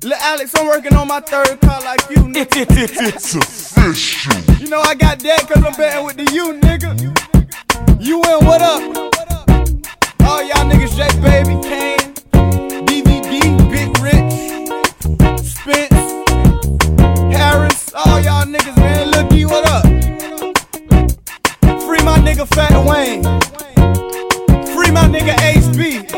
Lil' Alex, I'm working on my third car like you, nigga. It's official. You know I got that cause I'm betting with the U, nigga. You in, what up? All y'all niggas, J Baby, Kane, DVD, Big Rich, Spence, Harris, all y'all niggas, man. Lil D, what up? Free my nigga Fat Wayne. Free my nigga HB.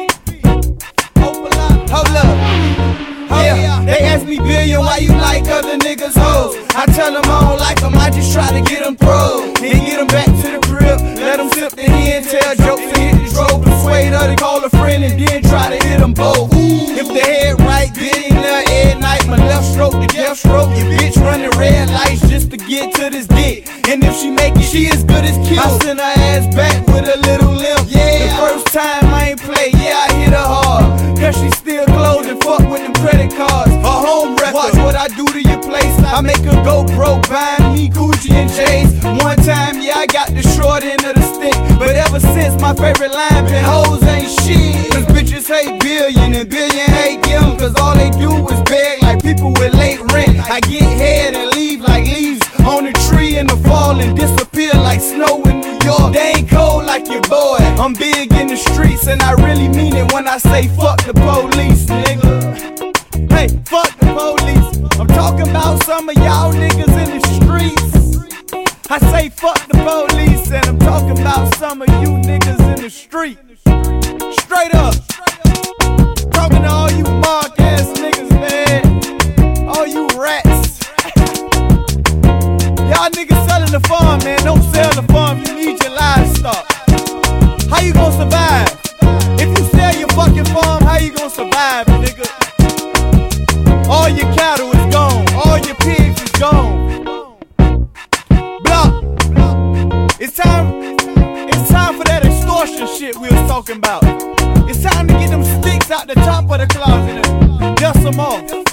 Hold up. Yeah, they ask me Billion, why you like other niggas hoes? I tell them I don't like them, I just try to get them pros. Then get them back to the crib, let them sip the hen, tell jokes and hit the strobe. Persuade her to call a friend and then try to hit them both. If the head right, billionaire every night. My left stroke, the death stroke. Your bitch running red lights just to get to this dick. And if she make it, she as good as killed. I send her ass back with a little limp. Yeah, the first time I ain't play, yeah, I hit her hard. Cause she still close and fuck with them credit cards. A home record. Watch what I do to your place. I make her go broke, buying me Gucci and J's. One time, yeah, I got the short end of the stick. But ever since, my favorite line been hoes ain't shit. Cause bitches hate Billion and Billion hate them. Cause all they do is beg like people with late rent. I get head and leave like leaves on a tree in the fall and disappear like snow in New York. They ain't cold like your boy. I'm big in the streets and I really mean it when I say fuck the police, nigga. Hey, fuck the police. I'm talking about some of y'all niggas in the streets. I say fuck the police and I'm talking about some of you niggas in the street. Straight up. Talking to all you mark ass niggas, man. All you rats. Y'all niggas selling the farm, man. Don't sell the farm, you need your livestock. How you gonna survive? If you sell your fucking farm, how you gonna survive, nigga? All your cattle is gone, all your pigs is gone. Block. It's time for that extortion shit we was talking about. It's time to get them sticks out the top of the closet and dust them off.